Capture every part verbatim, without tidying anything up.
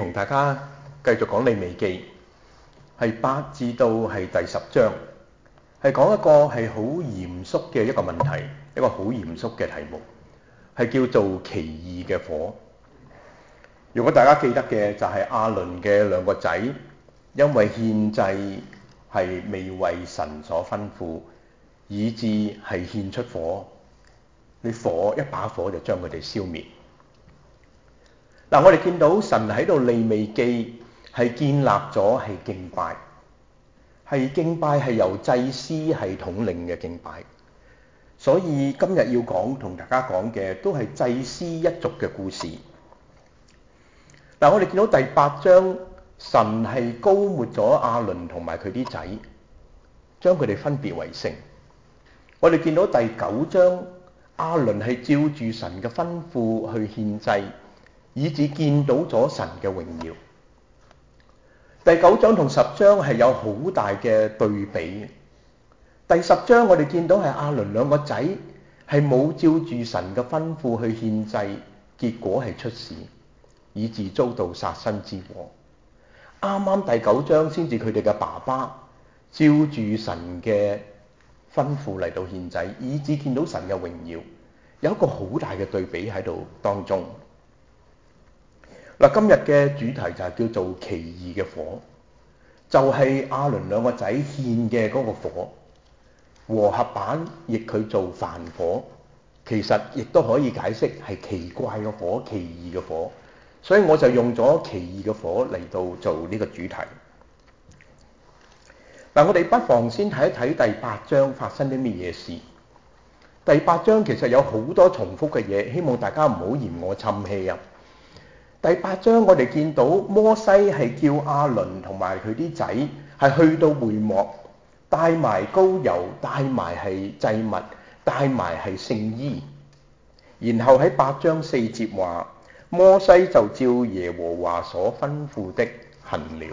同大家繼續講利未記，係八至到係第十章，係講一個係好嚴肅嘅一個問題，一個好嚴肅嘅題目，係叫做奇異嘅火。如果大家記得嘅就係亞倫嘅兩個仔，因為獻祭係未為神所吩咐，以致係獻出火，你火一把火就將佢哋消滅。嗱，我哋見到神喺度利未記係建立咗係敬拜，係敬拜係由祭司係統領嘅敬拜，所以今日要講同大家講嘅都係祭司一族嘅故事。嗱，我哋見到第八章，神係膏抹咗亞倫同埋佢啲仔，將佢哋分別為聖。我哋見到第九章，亞倫係照住神嘅吩咐去獻祭，以致見到咗神嘅榮耀。第九章同十章係有好大嘅對比。第十章我哋見到係亞倫兩個仔係冇照住神嘅吩咐去獻祭，結果係出事，以致遭到殺身之禍。啱啱第九章先至佢哋嘅爸爸照住神嘅吩咐嚟到獻祭，以致見到神嘅榮耀，有一個好大嘅對比喺度當中。嗱，今日嘅主題就係叫做奇異嘅火，就係亞倫兩個仔獻嘅嗰個火，和合版譯佢做凡火，其實亦都可以解釋係奇怪嘅火、奇異嘅火，所以我就用咗奇異嘅火嚟到做呢個主題。嗱，我哋不妨先睇一睇第八章發生啲乜嘢事。第八章其實有好多重複嘅嘢，希望大家唔好嫌我沉氣啊。第八章我哋見到摩西係叫亞倫同埋佢啲仔係去到會幕，帶埋膏油，帶埋係祭物，帶埋係聖衣。然後喺八章四節話，摩西就照耶和華所吩咐的行了。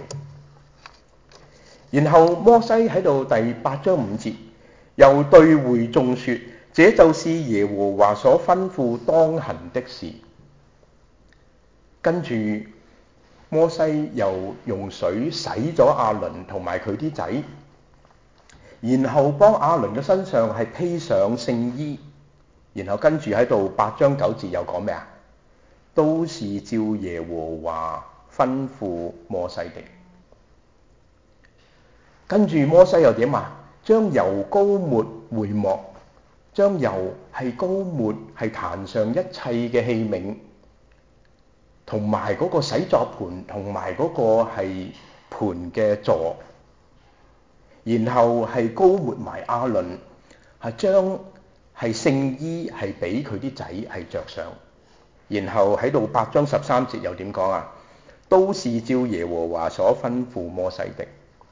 然後摩西喺度第八章五節又對會眾說，這就是耶和華所吩咐當行的事。跟住摩西又用水洗咗亞倫同埋佢啲仔，然後幫亞倫嘅身上係披上聖衣，然後跟住喺度八章九節又講咩啊？都是照耶和華吩咐摩西的。跟住摩西又點啊？將油膏抹會幕，將油係膏抹係壇上一切嘅器皿，同埋嗰個洗作盤，同埋嗰個係盤嘅座，然後係膏抹埋亞倫，係將係聖衣係俾佢啲仔係着上，然後喺度八章十三節又點講啊？都是照耶和華所吩咐摩西的。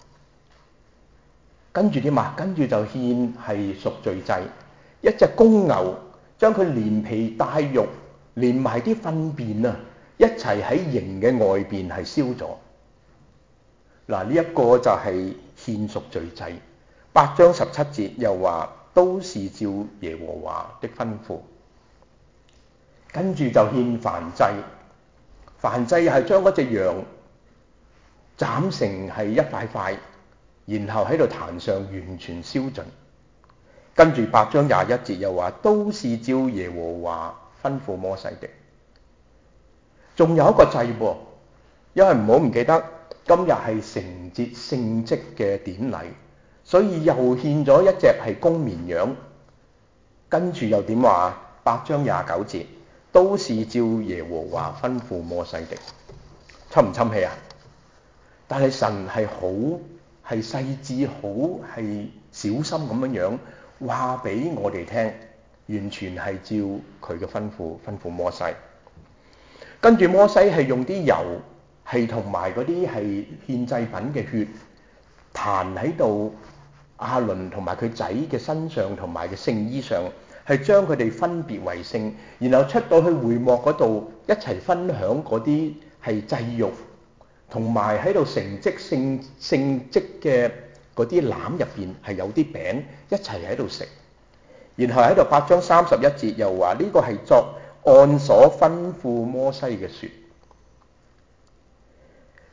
跟住點啊？跟住就獻係贖罪祭，一隻公牛，將佢連皮帶肉連埋啲糞便啊，一齊喺營嘅外邊係燒咗。嗱，呢一個就係獻贖罪祭。八章十七節又話都是照耶和華的吩咐。跟住就獻燔祭，燔祭係將嗰隻羊斬成係一塊塊，然後喺度壇上完全燒盡。跟住八章廿一節又話都是照耶和華吩咐摩西的。仲有一個祭噃，因為唔好唔記得今日係承接聖職嘅典禮，所以又獻咗一隻係公綿羊。跟住又點話？八章廿九節都是照耶和華吩咐摩西的。侵唔侵氣啊？但係神係好係細緻，好係小心咁樣樣話俾我哋聽，完全係照佢嘅吩咐吩咐摩西。跟住摩西係用啲油係同埋嗰啲係獻祭品嘅血彈喺度亞倫同埋佢仔嘅身上同埋嘅聖衣上，係將佢哋分別為聖，然後出到去會幕嗰度一齊分享嗰啲係祭肉，同埋喺度承職聖聖職嘅嗰啲籃入邊係有啲餅一齊喺度食。然後喺度八章三十一節又話呢個係作按所吩咐摩西嘅說。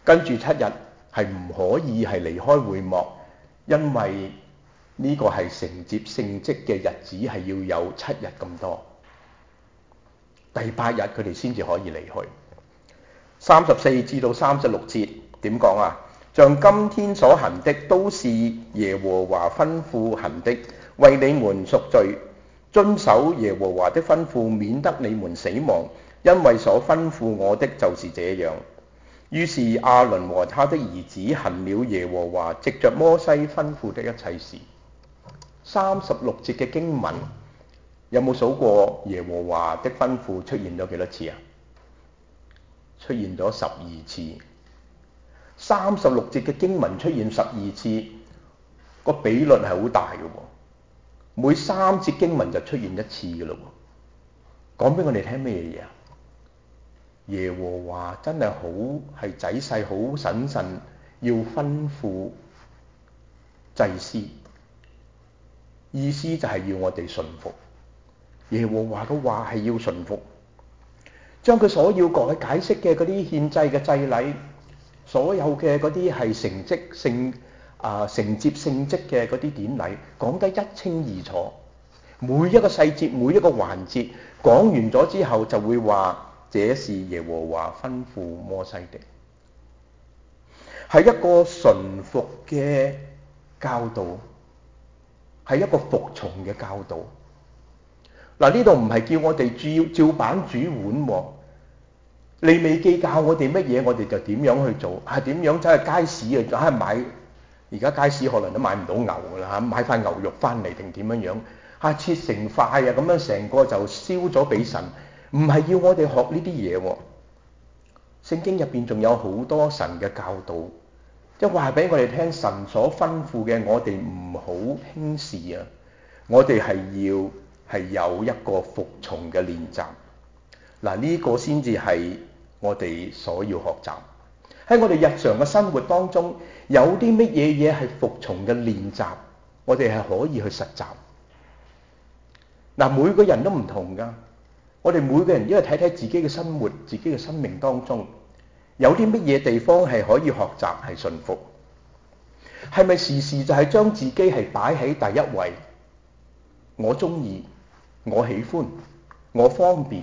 跟住七日係唔可以係離開會幕，因為呢個係承接聖職嘅日子係要有七日咁多。第八日佢哋先至可以離去。三十四至到三十六節點講啊？像今天所行的都是耶和華吩咐行的，為你們贖罪，遵守耶和華的吩咐，免得你們死亡，因為所吩咐我的就是這樣。於是亞倫和他的兒子行了耶和華藉着摩西吩咐的一切事。三十六節嘅經文有冇數過耶和華的吩咐出現咗幾多次啊？出現咗十二次。三十六節嘅經文出現十二次，個比率係好大嘅喎。每三節經文就出現一次嘅咯喎。講俾我哋聽咩嘢啊？耶和華真係好係仔細、好審慎，要吩咐祭司，意思就係要我哋順服。耶和華嘅話係要順服，將佢所要改解釋嘅嗰啲獻祭嘅祭禮，所有嘅嗰啲係承職聖啊承接聖職嘅嗰啲典禮，講得一清二楚。每一個細節，每一個環節講完咗之後，就會話這是耶和華吩咐摩西的，係一個順服嘅教導，係一個服從嘅教導。嗱，呢度唔係叫我哋照照板煮碗喎。利未記教我哋乜嘢，我哋就點樣去做。係點樣走去街市啊？嚇買，而家街市可能都買唔到牛㗎啦嚇，買塊牛肉翻嚟定點樣樣嚇，切成塊啊咁樣，成個就燒咗俾神。唔係要我哋學呢啲嘢喎。聖經入邊仲有好多神嘅教導，即係話俾我哋聽，神所吩咐嘅，我哋唔好輕視啊！我哋係要係有一個服從嘅練習。嗱，呢個先至係我哋所要學習。喺我哋日常嘅生活當中，有啲乜嘢嘢係服從嘅練習，我哋係可以去實習。嗱，每個人都唔同㗎。我哋每個人因為睇睇自己嘅生活、自己嘅生命當中，有啲乜嘢地方係可以學習係順服？係咪時時就係將自己係擺喺第一位？我中意，我喜歡，我方便，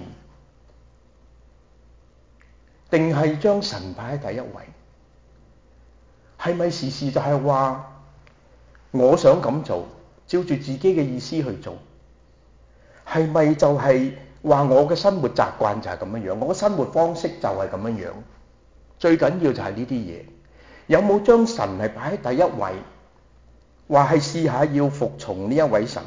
定係將神擺喺第一位？係咪時時就係話我想咁做，照住自己嘅意思去做？係咪就係話我嘅生活習慣就係咁樣樣，我嘅生活方式就係咁樣樣？最緊要就係呢啲嘢，有冇將神係擺喺第一位？話係試下要服從呢一位神。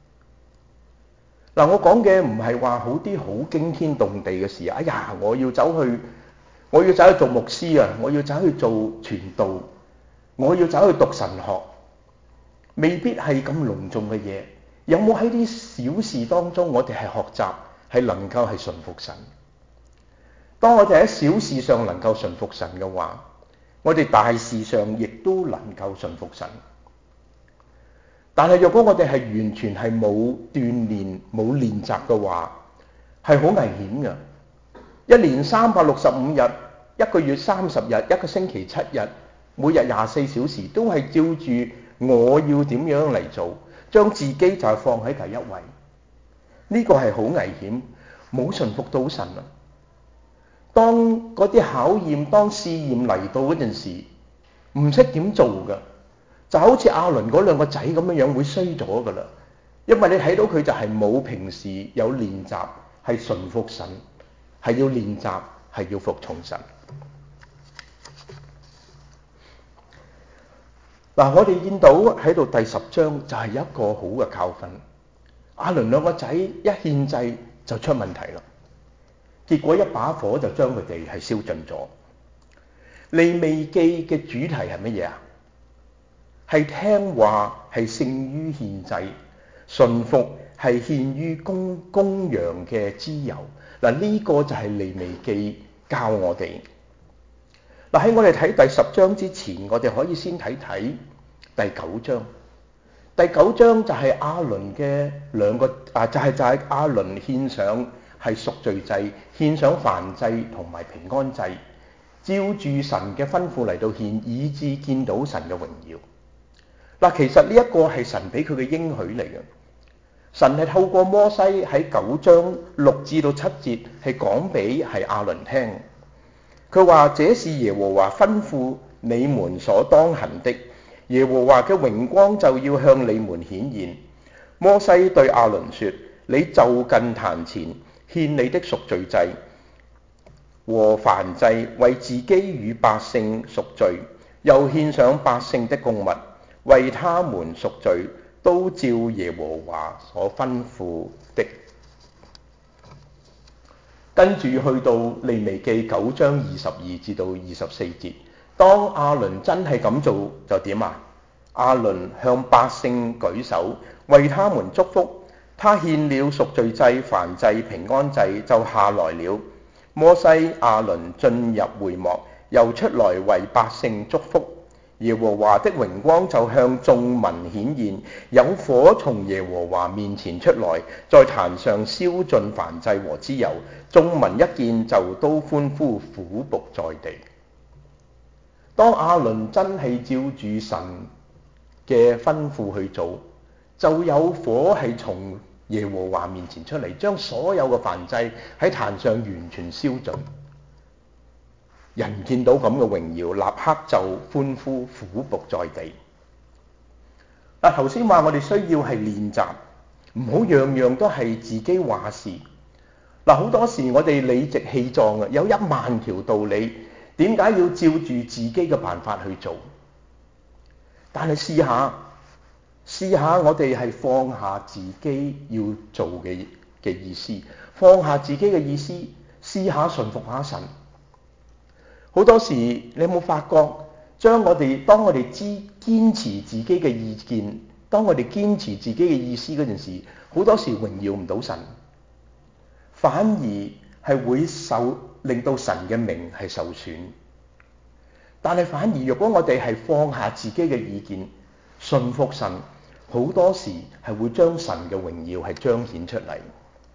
嗱，我講嘅唔係話好啲好驚天動地嘅事。哎呀，我要走去，我要走去做牧師啊，我要走去做傳道，我要走去讀神學，未必係咁隆重嘅嘢。有冇喺啲小事當中，我哋係學習係能夠係順服神？當我哋喺小事上能夠順服神嘅話，我哋大事上亦都能夠順服神。但係若果我哋係完全係冇鍛鍊、冇練習嘅話，係好危險嘅。一年三百六十五日，一個月三十日，一個星期七日，每日廿四小時，都係照住我要點樣嚟做，將自己就係放喺第一位。呢個係好危險，冇順服到神啊！當嗰啲考驗、當試驗嚟到嗰陣時，唔識點做㗎，就好似亞倫嗰兩個仔咁樣樣，會衰咗㗎啦。因為你睇到佢就係冇平時有練習，係順服神，係要練習，係要服從神。嗱，我哋見到喺度第十章就係一個好嘅教訓。亞倫兩個仔一獻祭就出問題啦，結果一把火就將佢哋係燒盡咗。利未記嘅主題係乜嘢啊？係聽話係勝於獻祭，順服係獻於公公羊嘅脂油。嗱，呢個就係利未記教我哋。嗱，喺我哋睇第十章之前，我哋可以先睇睇第九章。第九章就係亞倫嘅兩個啊，就係、是、就係亞倫獻上係贖罪祭，獻上燔祭同埋平安祭， 照住神嘅吩咐嚟到獻，以致見到神嘅榮耀。嗱，其實呢一個係神俾佢嘅應許嚟嘅。神係透過摩西喺九章六至到七節係講俾係亞倫聽。佢話：這是耶和華吩咐你們所當行的，耶和華嘅榮光就要向你們顯現。摩西對亞倫說：你就近壇前獻你的贖罪祭和燔祭，為自己與百姓贖罪，又獻上百姓的供物，為他們贖罪，都照耶和華所吩咐的。跟住去到利未記九章二十二至到二十四節，當亞倫真係咁做就點啊？亞倫向百姓舉手，為他們祝福，他獻了贖罪祭、燔祭、平安祭，就下來了。摩西、亞倫進入會幕，又出來為百姓祝福。耶和華的榮光就向眾民顯現，有火從耶和華面前出來，在壇上燒盡燔祭和脂油。眾民一見就都歡呼，俯伏在地。當亞倫真係照住神嘅吩咐去做，就有火係從耶和華面前出嚟，將所有嘅燔祭喺壇上完全燒盡。人見到咁嘅榮耀，立刻就歡呼，俯伏在地。嗱，頭先話我哋需要係練習，唔好樣樣都係自己話事。嗱，好多時我哋理直氣壯嘅，有一萬條道理，點解要照住自己嘅辦法去做？但係試下，試下我哋係放下自己要做嘅嘅意思，放下自己嘅意思，試下順服下神。好多時你有冇發覺，將我哋當我哋知堅持自己嘅意見，當我哋堅持自己嘅意思嗰陣時，好多時榮耀唔到神，反而係會受令到神嘅名係受損。但係反而若果我哋係放下自己嘅意見，順服神，好多時係會將神嘅榮耀係彰顯出嚟。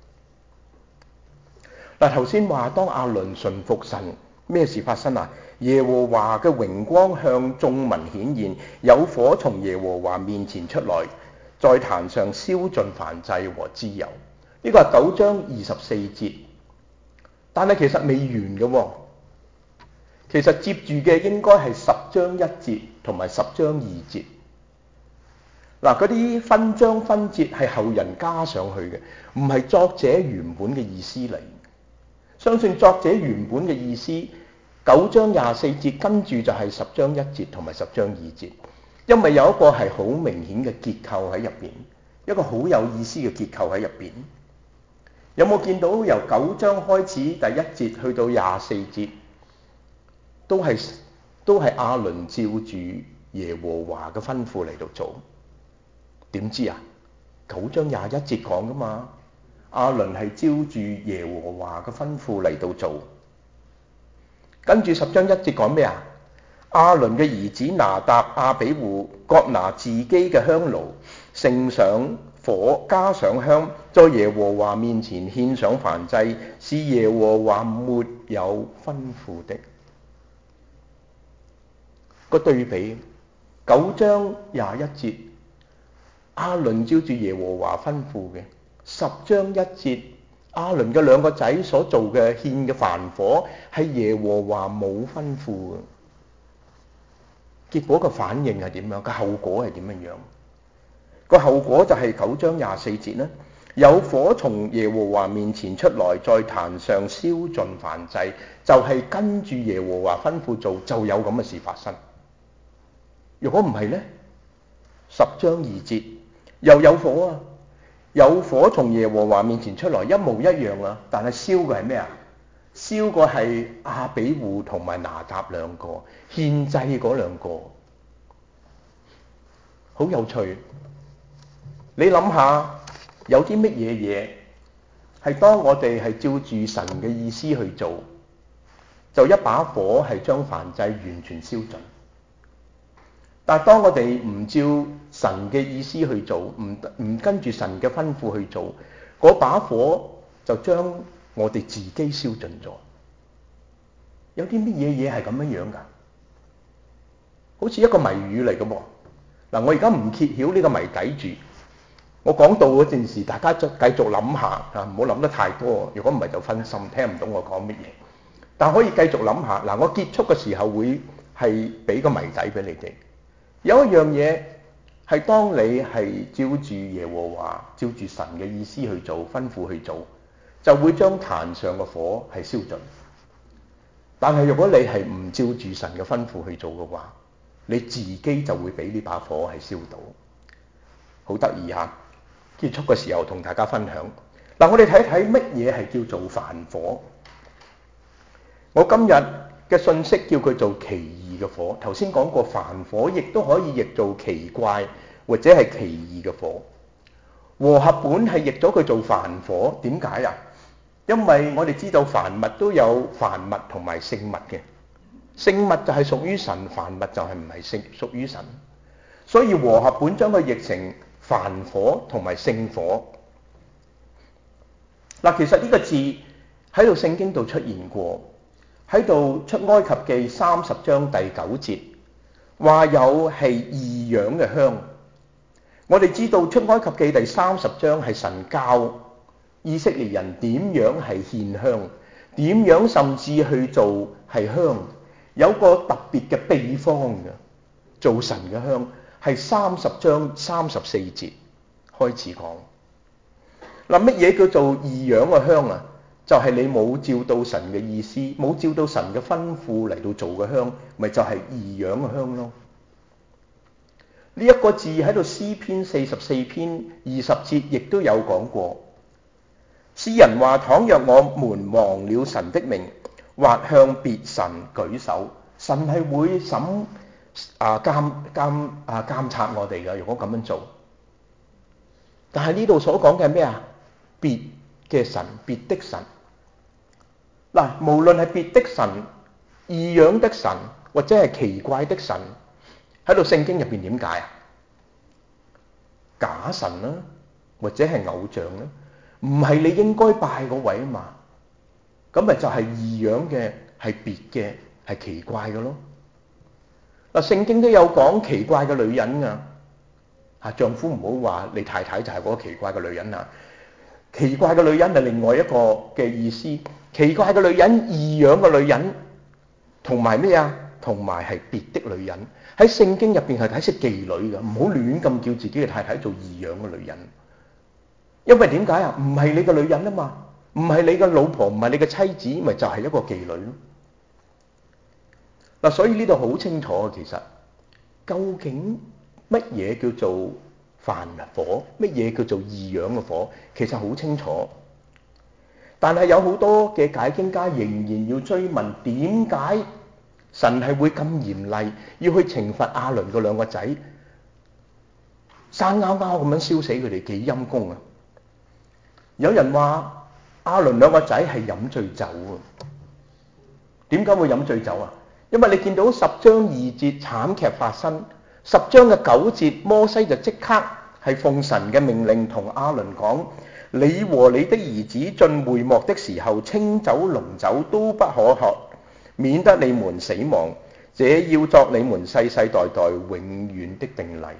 嗱，頭先話當亞倫順服神，咩事發生啊？耶和華嘅榮光向眾民顯現，有火從耶和華面前出來，在壇上燒盡燔祭和脂油。呢個係九章二十四節，但係其實未完嘅喎。其實接住嘅應該係十章一節同埋十章二節。嗱，嗰啲分章分節係後人加上去嘅，唔係作者原本嘅意思嚟。相信作者原本嘅意思，九章廿四節跟住就係十章一節同埋十章二節，因為有一個係好明顯嘅結構喺入邊，一個好有意思嘅結構喺入邊。有冇見到由九章開始第一節去到廿四節，都係都係亞倫照住耶和華嘅吩咐嚟到做？點知啊？九章廿一節講噶嘛，亞倫係照住耶和華嘅吩咐嚟到做。跟住十章一節講咩啊？亞倫嘅兒子拿答、亞比戶各拿自己嘅香爐，盛上火，加上香，在耶和華面前獻上燔祭，是耶和華沒有吩咐的。個對比，九章廿一節，亞倫照住耶和華吩咐嘅；十章一節，亞倫嘅兩個仔所做嘅獻嘅燔火係耶和華冇吩咐嘅。結果個反應係點樣？個後果係點樣樣？個後果就係九章廿四節啦，有火從耶和華面前出來，在壇上燒盡燔祭，就係、是、跟住耶和華吩咐做，就有咁嘅事發生。如果唔係呢？十章二節又有火啊，有火從耶和華面前出來，一模一樣啊，但係燒嘅係咩啊？燒個係亞比戶同埋拿答兩個獻祭嗰兩個，好有趣。你諗下，有啲乜嘢嘢係當我哋係照住神嘅意思去做，就一把火係將燔祭完全燒盡。但係當我哋唔照神嘅意思去做，唔唔跟住神嘅吩咐去做，嗰把火就將我哋自己燒盡咗。 有啲乜嘢嘢係咁樣樣㗎？好似一個謎語嚟嘅噃。嗱，我而家唔揭曉呢個謎底住。我講到嗰陣時，大家就繼續諗下嚇，唔好諗得太多。如果唔係就分心，聽唔到我講乜嘢。但可以繼續諗下。嗱，我結束嘅時候會係俾個謎底俾你哋。有一樣嘢係當你係照住耶和華、照住神嘅意思去做、吩咐去做，就會將壇上嘅火係燒盡。但係如果你係唔照住神嘅吩咐去做嘅話，你自己就會俾呢把火係燒到。好得意嚇！結束嘅時候同大家分享。嗱，我哋睇睇乜嘢係叫做凡火。我今日嘅信息叫佢做奇異嘅火。頭先講過凡火，亦都可以譯做奇怪或者係奇異嘅火。和合本係譯咗佢做凡火，點解啊？因為我哋知道凡物都有凡物同埋聖物嘅，聖物就係屬於神，凡物就係唔係聖屬於神，所以和合本將佢譯成凡火同埋聖火。嗱，其實呢個字喺度聖經度出現過，喺度出埃及記三十章第九節話有係異樣嘅香。我哋知道出埃及記第三十章係神教以色列人點樣係獻香，點樣甚至去做係香，有個特別嘅秘方嘅做神嘅香，係三十章三十四節開始講。嗱，乜嘢叫做異樣嘅香啊？就係、是、你冇照到神嘅意思，冇照到神嘅吩咐嚟到做嘅香，咪就係、是、異樣嘅香咯。呢、這、一個字喺度詩篇四十四篇二十節亦都有講過。詩人話：倘若我們忘了神的名，或向別神舉手，神係會審啊監監啊監察我哋嘅。如果咁樣做，但係呢度所講嘅係咩啊？別嘅神，別的神。嗱，無論係別的神、異樣的神或者係奇怪的神，喺度聖經入邊點解啊？假神啦、啊，或者係偶像啦、啊，唔係你應該拜嗰位啊嘛，咁咪就係異樣嘅，係別嘅，係奇怪嘅咯。嗱，聖經都有講奇怪嘅女人啊，嚇丈夫唔好話你太太就係嗰個奇怪嘅女人啊。奇怪嘅女人係另外一個嘅意思，奇怪嘅女人、異樣嘅女人，同埋咩啊？同埋係別的女人。喺聖經入邊係睇識妓女嘅，唔好亂咁叫自己嘅太太做異樣嘅女人。因為點解啊？唔係你嘅女人啊嘛，唔係你嘅老婆，唔係你嘅妻子，咪就係一個妓女咯。嗱，所以呢度好清楚啊，其實究竟乜嘢叫做凡火，乜嘢叫做異樣嘅火，其實好清楚。但係有好多嘅解經家仍然要追問，點解神係會咁嚴厲，要去懲罰亞倫嗰兩個仔，生勾勾咁樣燒死佢哋，幾陰功啊！有人話亞倫兩個仔係飲醉酒啊。點解會飲醉酒啊？因為你見到十章二節慘劇發生，十章嘅九節摩西就即刻係奉神嘅命令同亞倫講：你和你的兒子進會幕的時候，清酒濃酒都不可喝，免得你們死亡，這要作你們世世代代永遠的定例。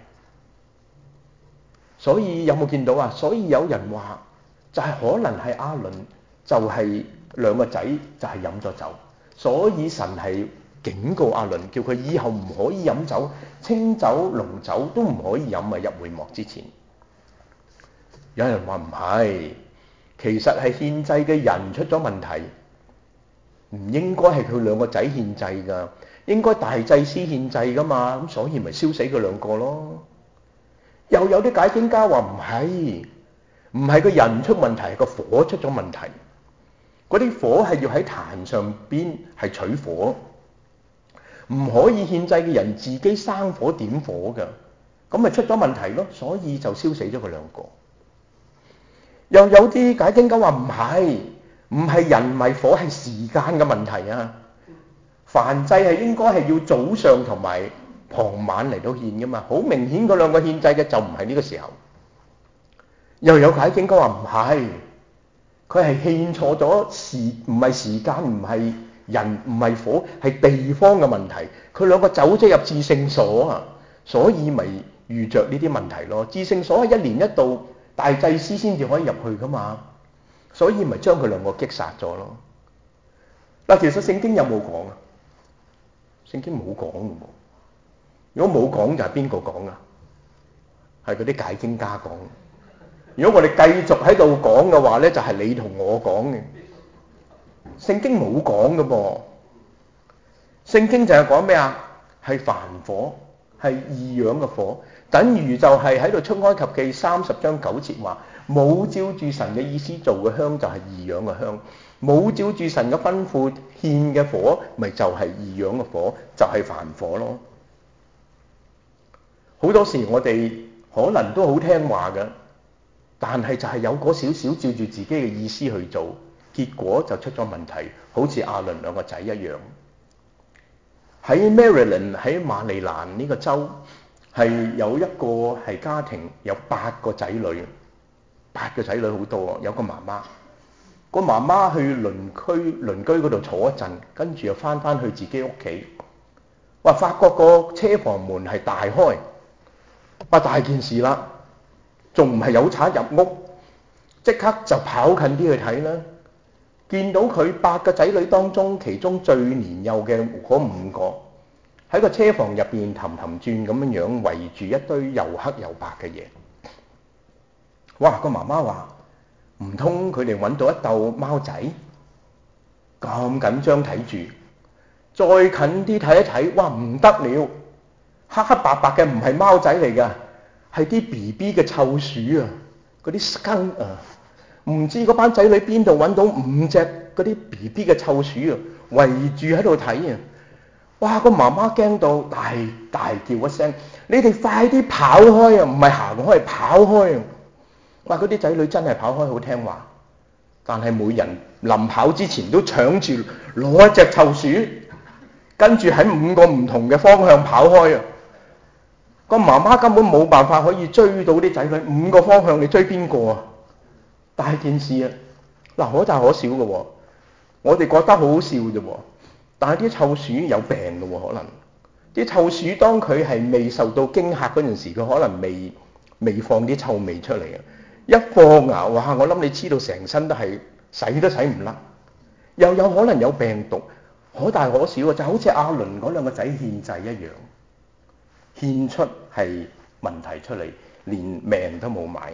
所以有冇見到啊？所以有人話就係、是、可能係亞倫就係兩個仔就係飲咗酒，所以神係警告亞倫，叫佢以後唔可以飲酒，清酒濃酒都唔可以飲啊！入會幕之前，有人話唔係，其實係獻祭嘅人出咗問題，唔應該係佢兩個仔獻祭噶，應該大祭司獻祭噶嘛，咁所以咪燒死佢兩個咯。又有啲解經家話唔係，唔係個人出問題，係個火出咗問題。嗰啲火係要喺壇上邊係取火，唔可以獻祭嘅人自己生火點火㗎，咁咪出咗問題咯，所以就燒死咗佢兩個。又有啲解經家話唔係，唔係人唔係火，係時間嘅問題啊。燔祭係應該係要早上同埋傍晚嚟到獻㗎嘛，好明顯嗰兩個獻祭嘅就唔係呢個時候。又有解經家話唔係，佢係獻錯咗時，唔係時間，唔係人唔係火，係地方嘅問題。佢兩個走咗入至聖所啊，所以咪遇着呢啲問題咯。至聖所係一年一度大祭司先至可以入去噶嘛，所以咪將佢兩個擊殺咗咯。嗱，其實聖經有冇講啊？聖經冇講嘅喎。如果冇講就係邊個講啊？係嗰啲解經家講。如果我哋繼續喺度講嘅話咧，就係你同我講嘅。聖經冇講嘅噃。聖經就係講咩啊？係凡火，係異樣嘅火，等於就係喺度出埃及記三十章九節話，冇照住神嘅意思做嘅香就係異樣嘅香，冇照住神嘅吩咐獻嘅火，咪就係異樣嘅火，就係凡火咯。好多時我哋可能都好聽話嘅，但係就係有嗰少少照住自己嘅意思去做，結果就出咗問題，好似亞倫兩個仔一樣。喺 Maryland 喺馬里蘭呢個州係有一個係家庭有八個仔女，八個仔女好多，有個媽媽，個媽媽去鄰居鄰居嗰度坐一陣，跟住又翻翻去自己屋企，哇！發覺個車房門係大開，哇！大件事啦，仲唔係有賊入屋，即刻就跑近啲去睇啦。見到佢八個仔女當中，其中最年幼嘅嗰五個喺個車房入邊氹氹轉咁樣樣圍住一堆又黑又白嘅嘢。哇！個媽媽話：唔通佢哋揾到一竇貓仔？咁緊張睇住，再近啲睇一睇，哇！唔得了，黑黑白白嘅唔係貓仔嚟㗎，係啲 B B 嘅臭鼠啊！嗰啲 skunk 啊！唔知嗰班仔女邊度揾到五隻嗰啲 B B 嘅臭鼠啊，圍住喺度睇啊！哇！個媽媽驚到大大叫一聲：你哋快啲跑開啊！唔係行開，係跑開啊！哇！嗰啲仔女真係跑開，好聽話，但係每人臨跑之前都搶住攞一隻臭鼠，跟住喺五個唔同嘅方向跑開啊！個媽媽根本冇辦法可以追到啲仔女，五個方向你追邊個啊？大件事啊！嗱，可大可小嘅喎，我哋覺得好好笑啫喎，但係啲臭鼠有病嘅喎，可能啲臭鼠當佢係未受到驚嚇嗰陣時，佢可能未未放啲臭味出嚟啊！一放牙，哇！我諗你知道成身都係洗都洗唔甩，又有可能有病毒，可大可小啊！就好似亞倫嗰兩個仔獻祭一樣，獻出係問題出嚟，連命都冇買。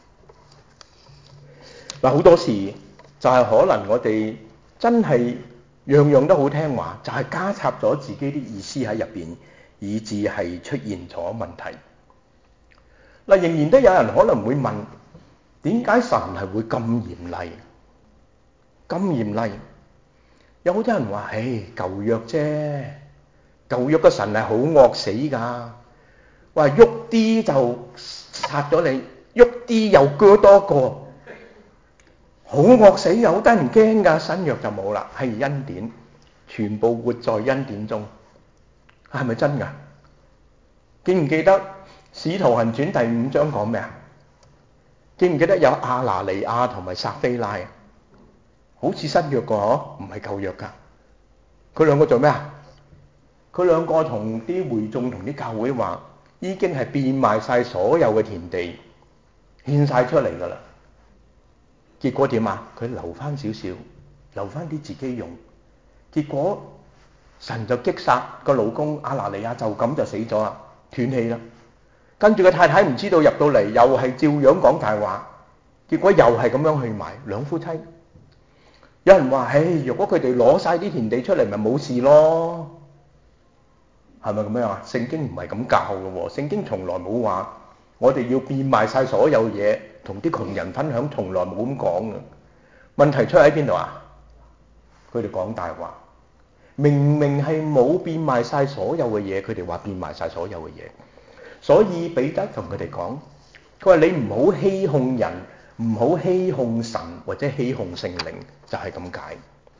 嗱，好多時就係可能我哋真係樣樣都好聽話，就係加插咗自己啲意思喺入邊，以致係出現咗問題。嗱，仍然都有人可能會問：點解神係會咁嚴厲？咁嚴厲？有好多人話：唉，舊約啫，舊約嘅神係好惡死㗎，話喐啲就殺咗你，喐啲又鋸多個。好惡死又好得人驚㗎，新約就冇啦，係恩典，全部活在恩典中，係咪真㗎？記唔記得《使徒行傳》第五章講咩啊？記唔記得有亞拿尼亞同埋撒非拉啊？好似新約個嗬，唔係舊約㗎。佢兩個做咩啊？佢兩個同啲會眾同啲教會話，已經係變賣晒所有嘅田地，獻晒出嚟㗎啦。結果點啊？佢留翻少少，留翻啲自己用。結果神就擊殺個老公亞拿尼亞，就咁就死咗啦，斷氣啦。跟住個太太唔知道入到嚟，又係照樣講大話。結果又係咁樣去埋兩夫妻。有人話：唉，如果佢哋攞晒啲田地出嚟，咪冇事咯。係咪咁樣啊？聖經唔係咁教嘅喎，聖經從來冇話我哋要變賣晒所有嘢，同啲窮人分享，從來冇咁講嘅。問題出喺邊度啊？佢哋講大話，明明係冇變賣晒所有嘅嘢，佢哋話變賣晒所有嘅嘢。所以彼得同佢哋講，佢話你唔好欺哄人，唔好欺哄神或者欺哄聖靈，就係咁解。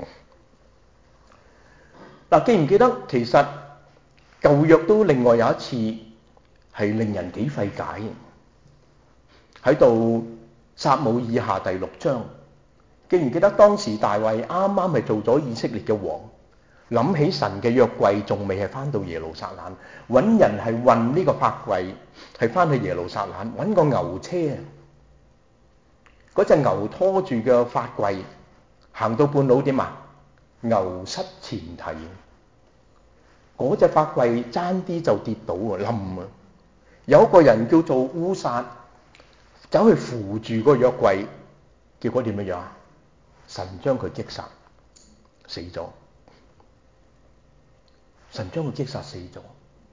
嗱，記唔記得其實舊約都另外有一次係令人幾費解嘅，喺度撒母耳下第六章，記唔記得當時大衛啱啱係做咗以色列嘅王， 諗起神嘅約櫃仲未係翻到耶路撒冷，揾人係運呢個法櫃係翻去耶路撒冷，揾個牛車，嗰隻牛拖住嘅法櫃行到半路點啊？牛失前蹄，嗰隻法櫃爭啲就跌倒啊，冧啊！有一個人叫做烏撒，走去扶住個約櫃，結果點樣樣啊？神將佢擊殺，死咗。神將佢擊殺死咗。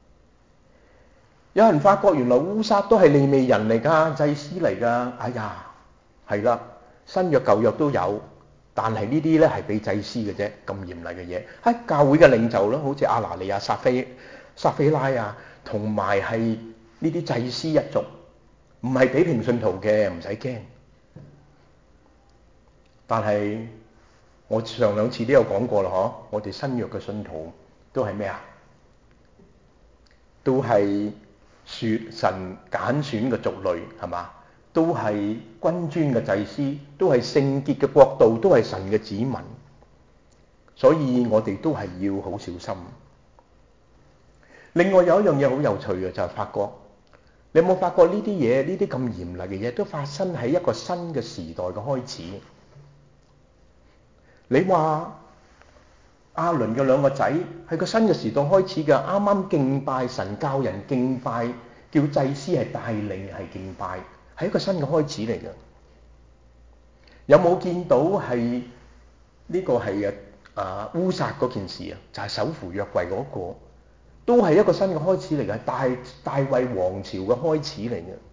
有人發覺原來烏撒都係利未人嚟㗎，祭司嚟㗎。哎呀，係啦，新約舊約都有，但係呢啲咧係俾祭司嘅啫，咁嚴厲嘅嘢。喺教會嘅領袖咯，好似亞拿尼亞、撒非、撒非拉啊，同埋係呢啲祭司一族，唔係俾平信徒嘅，唔使驚。但係我上兩次都有講過啦，嗬，我哋新約嘅信徒都係咩啊？都係選神揀選嘅族類，係嘛？都係君尊嘅祭司，都係聖潔嘅國度，都係神嘅子民。所以我哋都係要好小心。另外有一樣嘢好有趣嘅就係發覺，你有冇發覺呢啲嘢，呢啲咁嚴厲嘅嘢都發生喺一個新嘅時代嘅開始？你話亞倫嘅兩個仔係個新嘅時代開始嘅，啱啱敬拜神，教人敬拜，叫祭司係帶領係敬拜，係一個新嘅開始嚟嘅。有冇見到係呢個係啊啊烏撒嗰件事啊？就係手扶約櫃嗰個，都係一個新嘅開始嚟嘅，大大衛王朝嘅開始嚟嘅。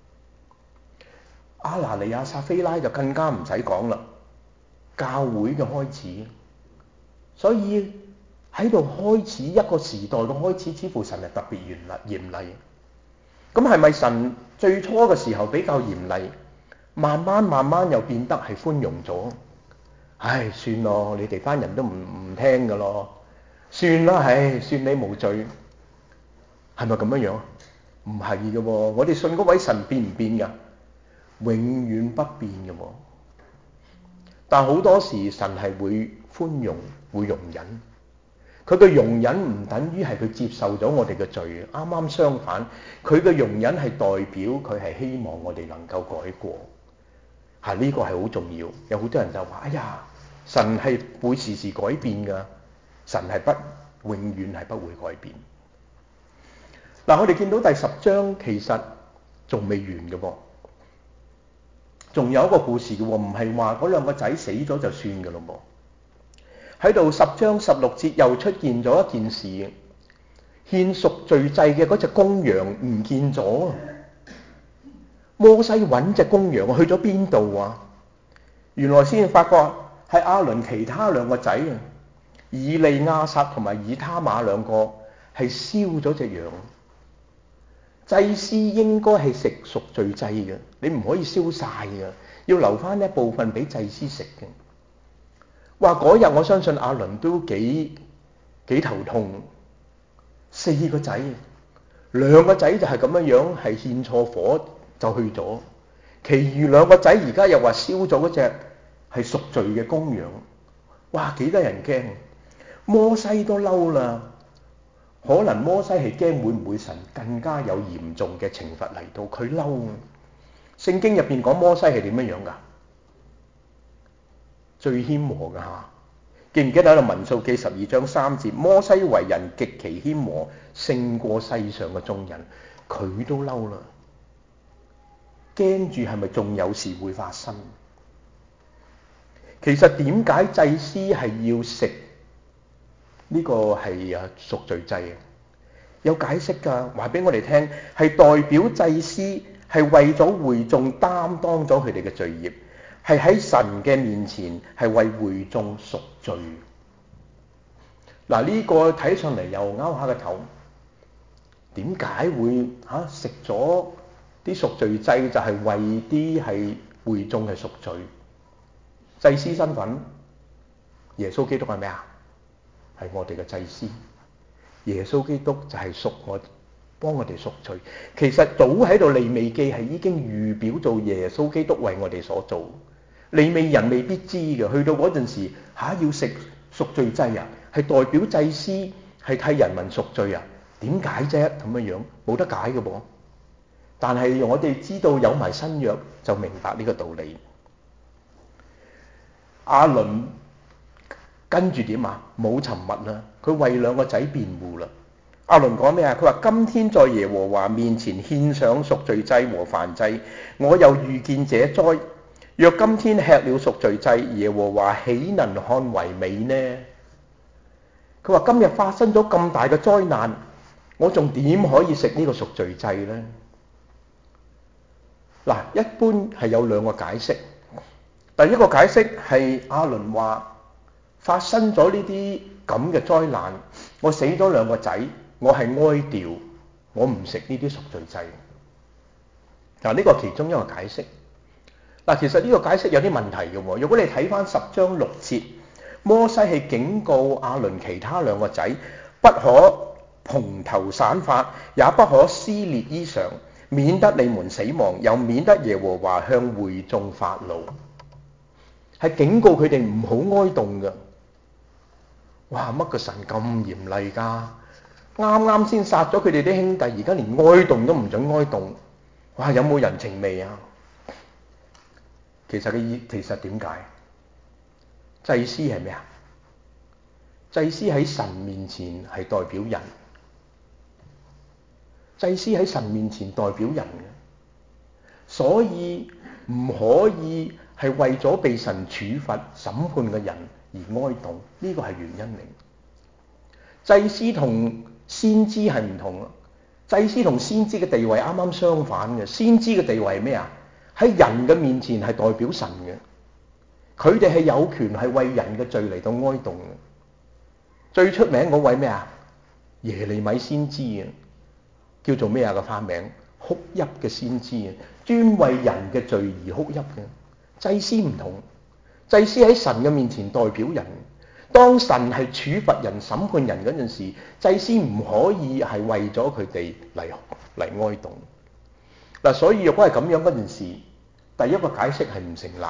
亞拿尼亞、撒非拉就更加唔使講啦，教會嘅開始。所以喺度開始一個時代嘅開始，似乎神係特別嚴厲嚴厲。咁係咪神最初嘅時候比較嚴厲，慢慢慢慢又變得係寬容咗？唉，算咯，你哋班人都唔唔聽㗎咯，算啦，唉，算你無罪，係咪咁樣樣？唔係嘅喎，我哋信嗰位神變唔變㗎？永遠不變嘅喎。但好多時神係會寬容，會容忍。佢嘅容忍唔等於係佢接受咗我哋嘅罪，啱啱相反，佢嘅容忍係代表佢係希望我哋能夠改過。嚇，呢個係好重要。有好多人就話：哎呀，神係會時時改變㗎，神係不永遠係不會改變。嗱，我哋見到第十章其實仲未完嘅噃。仲有一個故事嘅喎，唔係話嗰兩個仔死咗就算嘅咯噃。喺度十章十六節又出現咗一件事，獻贖罪祭嘅嗰隻公羊唔見咗。摩西揾隻公羊去咗邊度啊？原來先發覺係亞倫其他兩個仔啊，以利亞撒同埋以他瑪兩個係燒咗隻羊。祭司應該係食贖罪祭嘅，你唔可以燒晒嘅，要留翻一部分俾祭司食嘅。話嗰日我相信亞倫都幾幾頭痛，四個仔，兩個仔就係咁樣樣係獻錯火就去咗，其餘兩個仔而家又話燒咗嗰隻係贖罪嘅公羊，哇，幾得人驚！摩西都嬲啦。可能摩西係驚會唔會神更加有嚴重嘅懲罰嚟到，佢嬲。聖經入邊講摩西係點樣樣㗎？最謙和㗎嚇，記唔記得喺度民數記十二章三節？摩西為人極其謙和，勝過世上嘅眾人，佢都嬲啦，驚住係咪仲有事會發生？其實點解祭司係要食呢個係啊贖罪祭啊？有解釋㗎，話俾我哋聽，係代表祭司係為咗會眾擔當咗佢哋嘅罪孽，係喺神嘅面前係為會眾贖罪。嗱，呢個睇上嚟又拗下個頭，點解會嚇食咗啲贖罪祭就係為啲係會眾係贖罪？祭司身份，耶穌基督係咩啊？係我哋嘅祭司。耶穌基督就係贖我，幫我哋贖罪。其實早喺度利未記係已經預表做耶穌基督為我哋所做。利未人未必知嘅，去到嗰陣時嚇、啊、要食贖罪祭啊！ 係代表祭司係替人民贖罪啊？點解啫？咁樣樣冇得解嘅噃。但係我哋知道有埋新約就明白呢個道理。亞倫跟住點啊？冇沉默啦，佢為兩個仔辯護啦。亞倫講咩啊？佢話：今天在耶和華面前獻上贖罪祭和燔祭，我又遇見這災。若今天吃了贖罪祭，耶和華豈能看為美呢？佢話：今日發生咗咁大嘅災難，我仲點可以食呢個贖罪祭呢？嗱，一般係有兩個解釋。第一個解釋係亞倫話發生咗呢啲咁嘅災難，我死咗兩個仔，我係哀悼，我唔食呢啲贖罪祭。嗱，呢個係其中一個解釋。嗱，其實呢個解釋有啲問題嘅喎。如果你睇翻十章六節，摩西係警告亞倫其他兩個仔，不可蓬頭散髮，也不可撕裂衣裳，免得你們死亡，又免得耶和華向會眾發怒。係警告佢哋唔好哀慟嘅。哇！乜個神咁嚴厲㗎？啱啱先殺咗佢哋啲兄弟，而家連哀慟都唔准哀慟。哇！有冇人情味啊？其實嘅意其實點解？祭司係咩啊？祭司喺神面前係代表人。祭司喺神面前代表人嘅，所以唔可以係為咗被神處罰審判嘅人而哀慟，呢個係原因嚟。祭司同先知係唔同啊！祭司同先知嘅地位啱啱相反嘅。先知嘅地位係咩啊？喺人嘅面前係代表神嘅，佢哋係有權係為人嘅罪嚟到哀慟嘅。最出名嗰位咩啊？耶利米先知啊！叫做咩啊？個花名哭泣嘅先知啊，專為人嘅罪而哭泣嘅。祭司唔同，祭司喺神嘅面前代表人。當神係處罰人、審判人嗰陣時，祭司唔可以係為咗佢哋嚟嚟哀慟。嗱，所以若果係咁樣嗰陣時，第一個解釋係唔成立。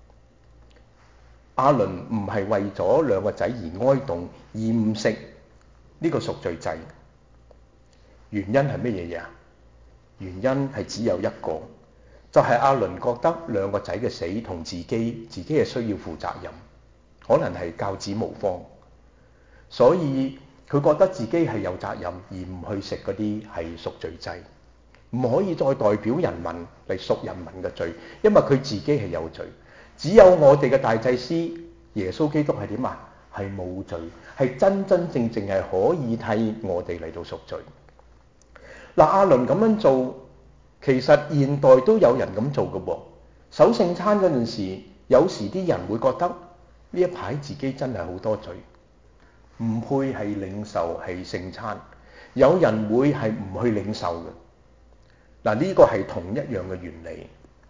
亞倫唔係為咗兩個仔而哀慟，而唔食呢個贖罪祭。原因係乜嘢嘢啊？原因係只有一個，就係亞倫覺得兩個仔嘅死同自己，自己係需要負責任，可能係教子無方，所以佢覺得自己係有責任，而唔去食嗰啲係贖罪祭，唔可以再代表人民嚟贖人民嘅罪，因為佢自己係有罪。只有我哋嘅大祭司耶穌基督係點啊？係冇罪，係真真正正係可以替我哋嚟到贖罪。嗱，亞倫咁樣做，其實現代都有人咁做嘅噃。守聖餐嗰陣時，有時啲人會覺得呢一排自己真係好多罪，唔配係領受係聖餐。有人會係唔去領受嘅。嗱，呢個係同一樣嘅原理。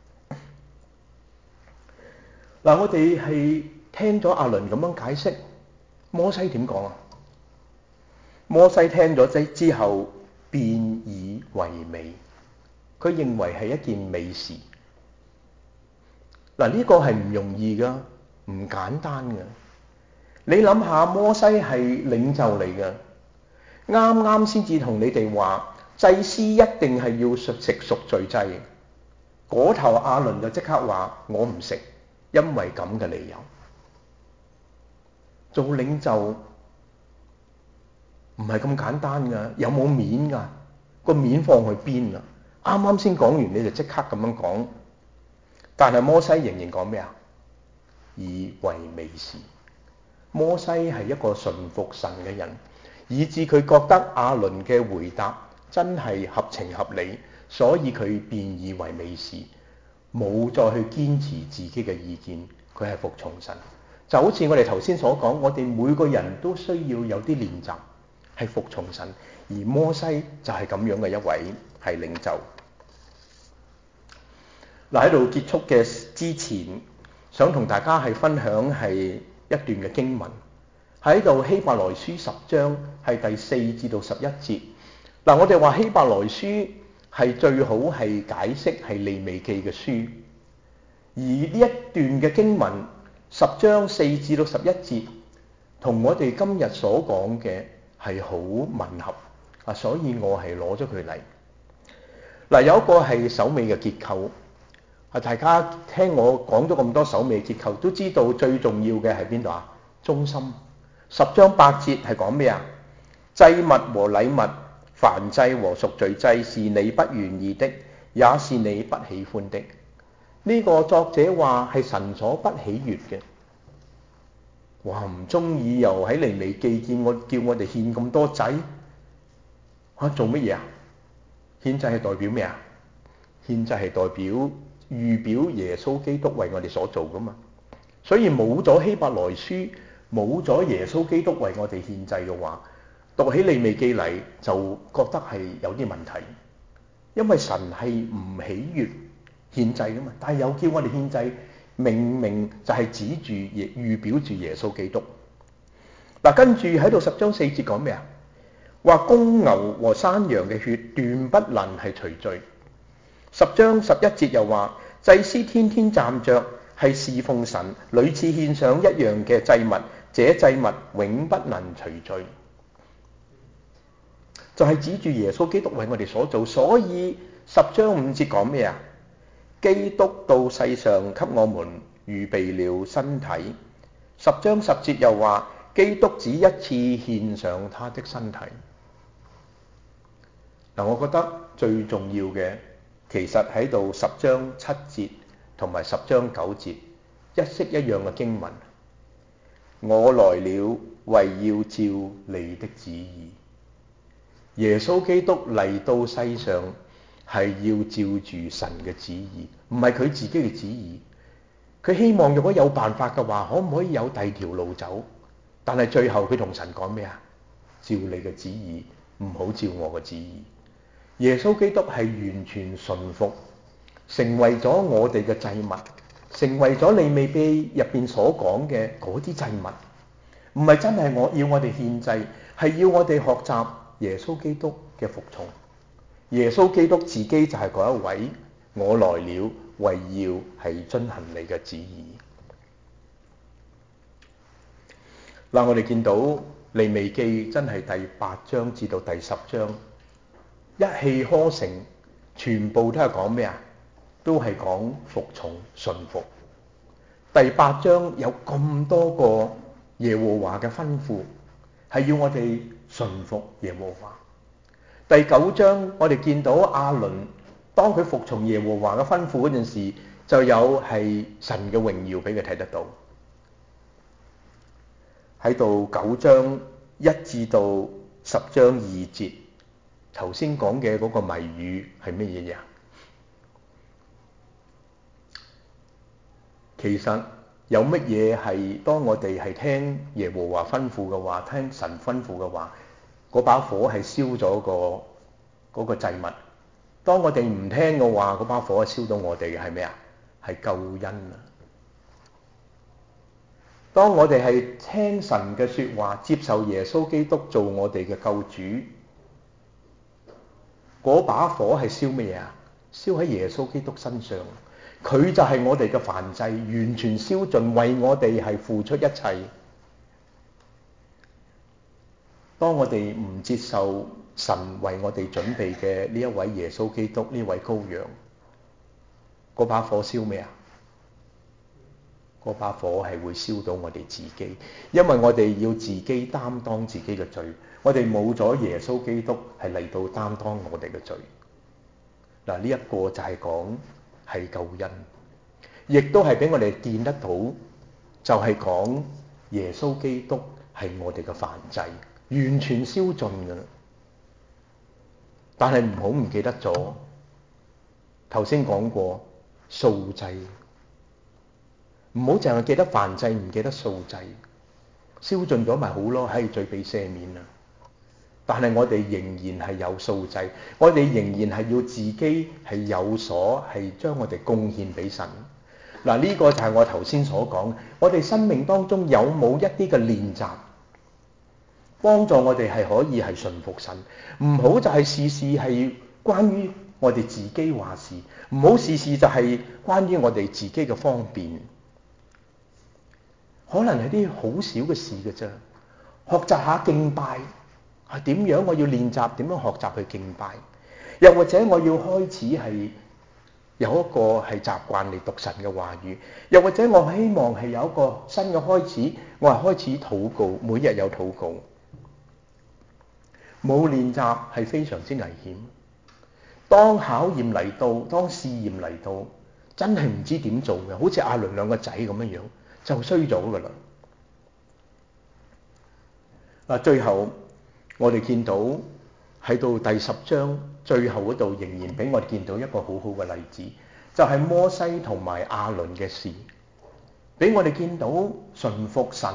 嗱，我哋係聽咗亞倫咁樣解釋，摩西點講啊？摩西聽咗之之後，便以為美，佢認為係一件美事。嗱，呢個係唔容易噶，唔簡單嘅。你諗下，摩西係領袖嚟嘅，啱啱先至同你哋話祭司一定係要食食贖罪祭，嗰頭亞倫就即刻話我唔食，因為咁嘅理由。做領袖唔係咁簡單噶，有冇面噶？個面放去邊啊？啱啱先講完你就即刻咁樣講，但係摩西仍然講咩啊？以為美事。摩西係一個順服神嘅人，以致佢覺得亞倫嘅回答真係合情合理，所以佢便以為美事，冇再去堅持自己嘅意見，佢係服從神。就好似我哋頭先所講，我哋每個人都需要有啲練習係服從神，而摩西就係咁樣嘅一位係領袖。嗱，喺度結束嘅之前，想同大家係分享係一段嘅經文，喺度希伯來書十章係第四至到十一節。嗱，我哋話希伯來書係最好係解釋係利未記嘅書，而呢一段嘅經文十章四至到十一節同我哋今日所講嘅係好吻合啊，所以我係攞咗佢嚟。嗱，有一個係首尾嘅結構啊，大家聽我講咗咁多首尾結構，都知道最重要嘅係邊度啊？中心。十章八節係講咩啊？祭物和禮物，燔祭和贖罪祭是你不願意的，也是你不喜歡的。呢、這個作者話係神所不喜悅嘅。哇，唔中意又喺利未記見我叫我哋獻咁多祭啊？做乜嘢啊？獻祭係代表咩啊？獻祭係代表預表耶穌基督為我哋所做噶嘛。所以冇咗希伯來書，冇咗耶穌基督為我哋獻祭嘅話，讀起利未記嚟就覺得係有啲問題。因為神係唔喜悅獻祭噶嘛，但係又叫我哋獻祭，明明就係指住預表住耶穌基督。嗱，跟住喺度十章四節講咩啊？話公牛和山羊嘅血斷不能係除罪。十章十一節又話祭司天天站着係侍奉神，屢次獻上一樣嘅祭物，這祭物永不能除罪。就係指住耶穌基督為我哋所做。所以十章五節講咩啊？基督到世上給我們預備了身體。十章十節又話基督只一次獻上他的身體。嗱，我覺得最重要嘅其實喺度十章七節同埋十章九節一式一樣嘅經文。我來了為要照你的旨意。耶穌基督嚟到世上係要照住神嘅旨意，唔係佢自己嘅旨意。佢希望如果有辦法嘅話，可唔可以有第二條路走？但係最後佢同神講咩啊？照你嘅旨意，唔好照我嘅旨意。耶穌基督係完全順服，成為咗我哋嘅祭物，成為咗利未記入邊所講嘅嗰啲祭物。唔係真係我要我哋獻祭，係要我哋學習耶穌基督嘅服從。耶穌基督自己就係嗰一位，我來了為要係遵行你嘅旨意。嗱，我哋見到利未記真係第八章至到第十章一氣呵成，全部都係講咩啊？都係講服從順服。第八章有咁多個耶和華嘅吩咐，係要我哋順服耶和華。第九章我哋見到亞倫，當佢服從耶和華嘅吩咐嗰陣時，就有係神嘅榮耀俾佢睇得到。喺度九章一至到十章二節，頭先講嘅嗰個謎語係咩嘢嘢啊？其實有乜嘢係當我哋係聽耶和華吩咐嘅話，聽神吩咐嘅話，嗰把火係燒咗個嗰個祭物。當我哋唔聽嘅話，嗰把火係燒到我哋嘅係咩啊？係救恩啊！當我哋係聽神嘅說話，接受耶穌基督做我哋嘅救主，嗰把火係燒乜嘢啊？燒喺耶穌基督身上，佢就係我哋嘅燔祭，完全燒盡，為我哋係付出一切。當我哋唔接受神為我哋準備嘅呢一位耶穌基督，呢位羔羊，嗰把火燒咩啊？嗰把火係會燒到我哋自己，因為我哋要自己擔當自己嘅罪。我哋冇咗耶穌基督係嚟到擔當我哋嘅罪。嗱，呢一個就係講係救恩，亦都係俾我哋見得到，就係講耶穌基督係我哋嘅燔祭，完全燒盡㗎啦。但係唔好唔記得咗，頭先講過素祭，唔好淨係記得燔祭，唔記得素祭。燒盡咗咪好咯，係罪被赦免啦。但係我哋仍然係有素祭，我哋仍然係要自己係有所係將我哋貢獻俾神。嗱，呢個就係我頭先所講，我哋生命當中有冇一啲嘅練習，幫助我哋係可以係順服神。唔好就係事事係關於我哋自己話事，唔好事事就係關於我哋自己嘅方便。可能係啲好少嘅事嘅啫， 學習下敬拜係點樣？我要練習點樣學習去敬拜，又或者我要開始係有一個係習慣嚟讀神嘅話語，又或者我希望係有一個新嘅開始，我係開始禱告，每日有禱告。冇練習係非常之危險。當考驗嚟到，當試驗嚟到，真係唔知點做嘅，好似亞倫兩個仔咁樣樣，就衰咗噶啦。嗱，最後我哋見到喺到第十章最後嗰度，仍然俾我哋見到一個好好嘅例子，就係摩西同埋亞倫嘅事，俾我哋見到順服神，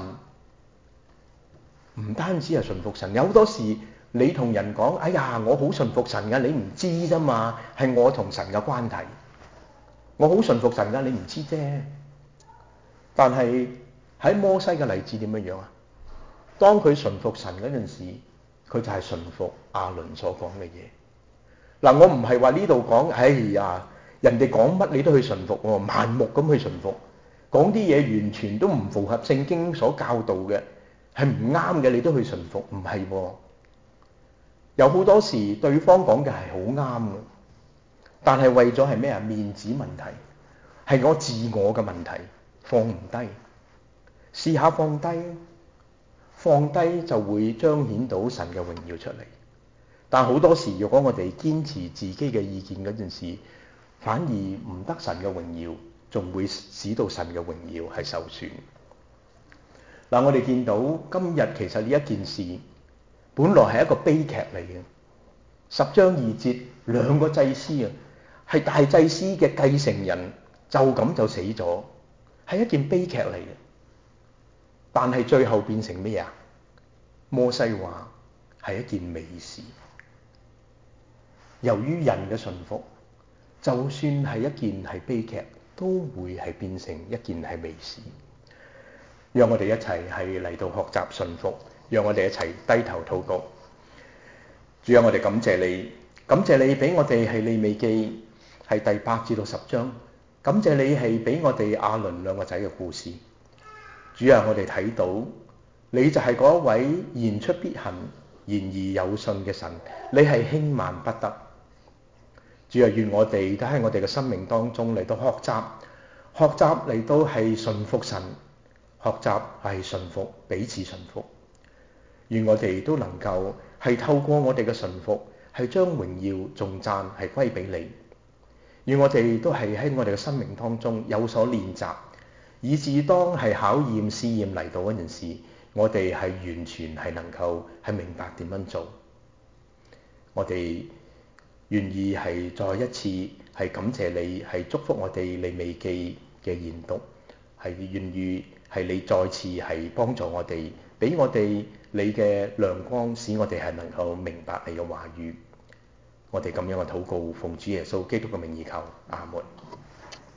唔單止係順服神，有好多時你同人講，哎呀，我好順服神㗎，你唔知啫嘛，係我同神嘅關係，我好順服神㗎，你唔知啫。但係喺摩西嘅例子點樣樣啊？當佢順服神嗰陣時，佢就係順服亞倫所講嘅嘢。嗱，我唔係話呢度講，哎呀，人哋講乜你都去順服喎，盲目咁去順服，講啲嘢完全都唔符合聖經所教導嘅，係唔啱嘅，你都去順服，唔係喎。有好多時對方講嘅係好啱嘅，但係為咗係咩啊？面子問題，係我自我嘅問題，放唔低。試下放低，放低就會彰顯到神嘅榮耀出嚟。但好多時，如果我哋堅持自己嘅意見嗰陣時，反而唔得神嘅榮耀，仲會使到神嘅榮耀係受損。嗱，我哋見到今日其實呢一件事，本來係一個悲劇嚟嘅。十章二節，兩個祭司啊，係大祭司嘅繼承人，就咁就死咗，係一件悲劇嚟嘅。但係最後變成咩啊？摩西話係一件美事。由於人嘅順服，就算係一件係悲劇，都會係變成一件係美事。讓我哋一齊係嚟到學習順服，讓我哋一齊低頭禱告。主啊，我哋感謝你，感謝你俾我哋係利未記係第八至到十章，感謝你係俾我哋亞倫兩個仔嘅故事。主啊，我哋睇到你就係嗰一位言出必行、言而有信嘅神，你係輕慢不得。主啊，願我哋都喺我哋嘅生命當中嚟到學習，學習嚟到係順服神，學習係順服彼此順服。願我哋都能夠係透過我哋嘅順服，係將榮耀頌讚係歸俾你。願我哋都係喺我哋嘅生命當中有所練習，以至當係考驗試驗嚟到嗰陣時，我哋係完全係能夠係明白點樣做。我哋願意係再一次係感謝你，係祝福我哋利未記嘅研讀，係願意係你再次係幫助我哋，俾我哋你嘅亮光，使我哋係能夠明白你嘅話語。我哋咁樣嘅禱告，奉主耶穌基督嘅名義求，阿門。